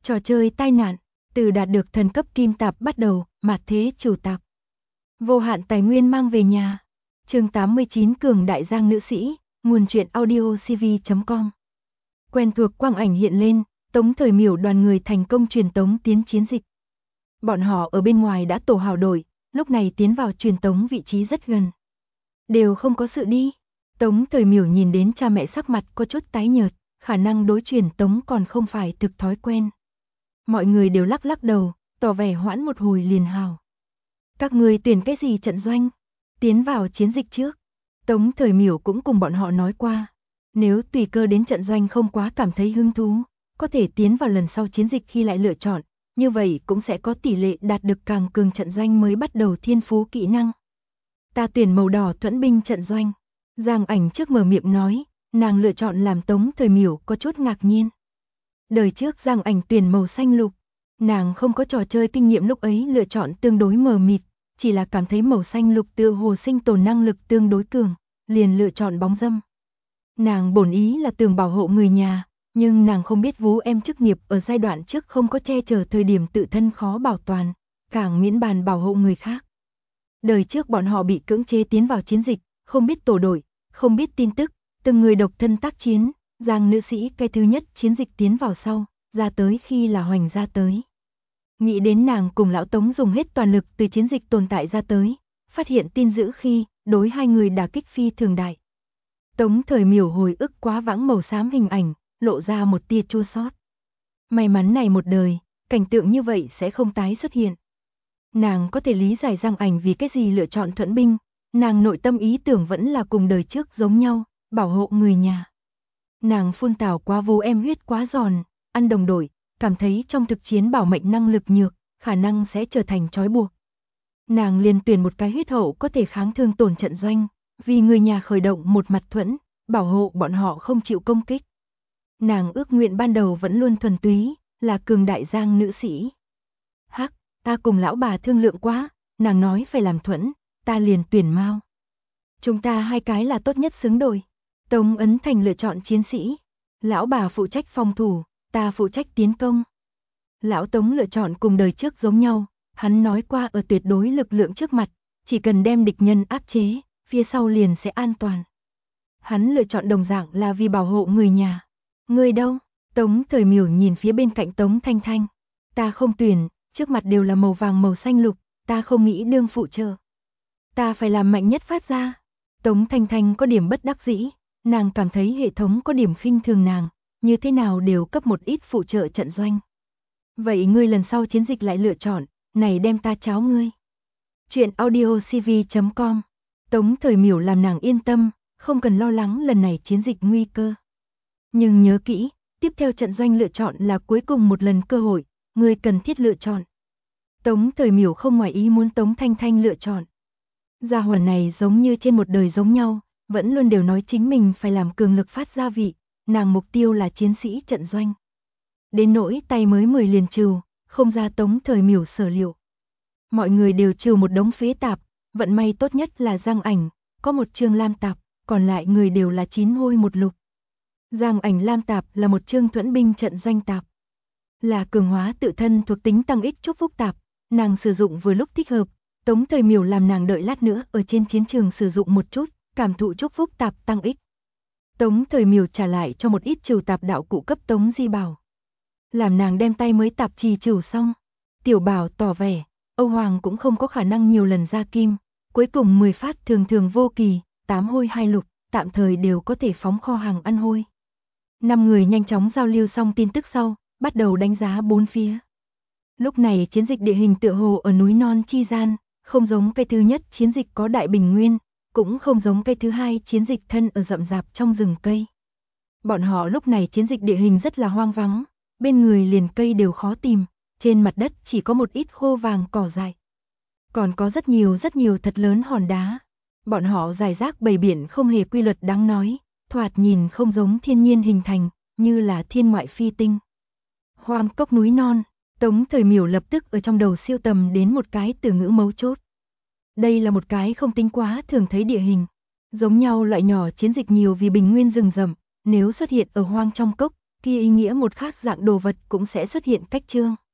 Trò chơi tai nạn, từ đạt được thần cấp kim tạp bắt đầu, mạt thế chủ tạp. Vô hạn tài nguyên mang về nhà. Chương 89 Cường đại giang nữ sĩ, nguồn truyện audio cv.com. Quen thuộc quang ảnh hiện lên, Tống Thời Miểu đoàn người thành công truyền tống tiến chiến dịch. Bọn họ ở bên ngoài đã tổ hào đội, lúc này tiến vào truyền tống vị trí rất gần. Đều không có sự đi. Tống Thời Miểu nhìn đến cha mẹ sắc mặt có chút tái nhợt, khả năng đối truyền tống còn không phải thực thói quen. Mọi người đều lắc lắc đầu, tỏ vẻ hoãn một hồi liền hào. Các người tuyển cái gì trận doanh? Tiến vào chiến dịch trước. Tống Thời Miểu cũng cùng bọn họ nói qua. Nếu tùy cơ đến trận doanh không quá cảm thấy hứng thú, có thể tiến vào lần sau chiến dịch khi lại lựa chọn, như vậy cũng sẽ có tỷ lệ đạt được càng cường trận doanh mới bắt đầu thiên phú kỹ năng. Ta tuyển màu đỏ thuẫn binh trận doanh. Giang Ảnh trước mở miệng nói, nàng lựa chọn làm Tống Thời Miểu có chút ngạc nhiên. Đời trước Giang Ảnh tuyển màu xanh lục, nàng không có trò chơi kinh nghiệm lúc ấy lựa chọn tương đối mờ mịt, chỉ là cảm thấy màu xanh lục tựa hồ sinh tồn năng lực tương đối cường, liền lựa chọn bóng dâm. Nàng bổn ý là tưởng bảo hộ người nhà, nhưng nàng không biết Vũ Em chức nghiệp ở giai đoạn trước không có che chở thời điểm tự thân khó bảo toàn, càng miễn bàn bảo hộ người khác. Đời trước bọn họ bị cưỡng chế tiến vào chiến dịch, không biết tổ đội, không biết tin tức, từng người độc thân tác chiến, Giang nữ sĩ cái thứ nhất chiến dịch tiến vào sau, ra tới khi là Hoành ra tới. Nghĩ đến nàng cùng lão Tống dùng hết toàn lực từ chiến dịch tồn tại ra tới, phát hiện tin dữ khi, đối hai người đả kích phi thường đại. Tống Thời Miểu hồi ức quá vãng màu xám hình ảnh, lộ ra một tia chua xót. May mắn này một đời, cảnh tượng như vậy sẽ không tái xuất hiện. Nàng có thể lý giải Giang Ảnh vì cái gì lựa chọn thuẫn binh, nàng nội tâm ý tưởng vẫn là cùng đời trước giống nhau, bảo hộ người nhà. Nàng phun tảo quá Vũ Em huyết quá giòn, ăn đồng đội, cảm thấy trong thực chiến bảo mệnh năng lực nhược, khả năng sẽ trở thành trói buộc. Nàng liền tuyển một cái huyết hậu có thể kháng thương tổn trận doanh, vì người nhà khởi động một mặt thuẫn, bảo hộ bọn họ không chịu công kích. Nàng ước nguyện ban đầu vẫn luôn thuần túy, là cường đại giang nữ sĩ. Hắc, ta cùng lão bà thương lượng quá, nàng nói phải làm thuẫn, ta liền tuyển Mao. Chúng ta hai cái là tốt nhất xứng đôi. Tống Ấn Thành lựa chọn chiến sĩ, lão bà phụ trách phòng thủ, ta phụ trách tiến công. Lão Tống lựa chọn cùng đời trước giống nhau, hắn nói qua ở tuyệt đối lực lượng trước mặt, chỉ cần đem địch nhân áp chế, phía sau liền sẽ an toàn. Hắn lựa chọn đồng dạng là vì bảo hộ người nhà. Người đâu? Tống Thời Miểu nhìn phía bên cạnh Tống Thanh Thanh. Ta không tuyển, trước mặt đều là màu vàng màu xanh lục, ta không nghĩ đương phụ trợ. Ta phải làm mạnh nhất phát ra. Tống Thanh Thanh có điểm bất đắc dĩ, nàng cảm thấy hệ thống có điểm khinh thường nàng, như thế nào đều cấp một ít phụ trợ trận doanh. Vậy ngươi lần sau chiến dịch lại lựa chọn, này đem ta cháo ngươi. Chuyện audio cv.com. Tống Thời Miểu làm nàng yên tâm, không cần lo lắng lần này chiến dịch nguy cơ. Nhưng nhớ kỹ, tiếp theo trận doanh lựa chọn là cuối cùng một lần cơ hội, ngươi cần thiết lựa chọn. Tống Thời Miểu không ngoài ý muốn Tống Thanh Thanh lựa chọn. Gia hỏa này giống như trên một đời giống nhau, vẫn luôn đều nói chính mình phải làm cường lực phát gia vị, nàng mục tiêu là chiến sĩ trận doanh. Đến nỗi tay mới 10 liền trừ, không ra Tống Thời Miểu sở liệu. Mọi người đều trừ một đống phế tạp, vận may tốt nhất là Giang Ảnh, có một chương lam tạp, còn lại người đều là 9 hôi một lục. Giang Ảnh lam tạp là một chương thuẫn binh trận doanh tạp. Là cường hóa tự thân thuộc tính tăng ích chúc phúc tạp, nàng sử dụng vừa lúc thích hợp, Tống Thời Miểu làm nàng đợi lát nữa ở trên chiến trường sử dụng một chút, cảm thụ chúc phúc tạp tăng ích. Tống Thời Miểu trả lại cho một ít trừ tạp đạo cụ cấp Tống Di Bảo. Làm nàng đem tay mới tạp trì trừ xong. Tiểu Bảo tỏ vẻ, Âu Hoàng cũng không có khả năng nhiều lần ra kim, cuối cùng 10 phát thường thường vô kỳ, 8 hôi 2 lục, tạm thời đều có thể phóng kho hàng ăn hôi. 5 người nhanh chóng giao lưu xong tin tức sau, bắt đầu đánh giá bốn phía. Lúc này chiến dịch địa hình tựa hồ ở núi non chi gian, không giống cái thứ nhất chiến dịch có đại bình nguyên, cũng không giống cái thứ hai chiến dịch thân ở rậm rạp trong rừng cây. Bọn họ lúc này chiến dịch địa hình rất là hoang vắng, bên người liền cây đều khó tìm, trên mặt đất chỉ có một ít khô vàng cỏ dại. Còn có rất nhiều thật lớn hòn đá. Bọn họ rải rác bầy biển không hề quy luật đáng nói, thoạt nhìn không giống thiên nhiên hình thành, như là thiên ngoại phi tinh. Hoang cốc núi non, Tống Thời Miểu lập tức ở trong đầu siêu tầm đến một cái từ ngữ mấu chốt. Đây là một cái không tính quá thường thấy địa hình. Giống nhau loại nhỏ chiến dịch nhiều vì bình nguyên rừng rậm, nếu xuất hiện ở hoang trong cốc, Khi ý nghĩa một khác dạng đồ vật cũng sẽ xuất hiện cách chương.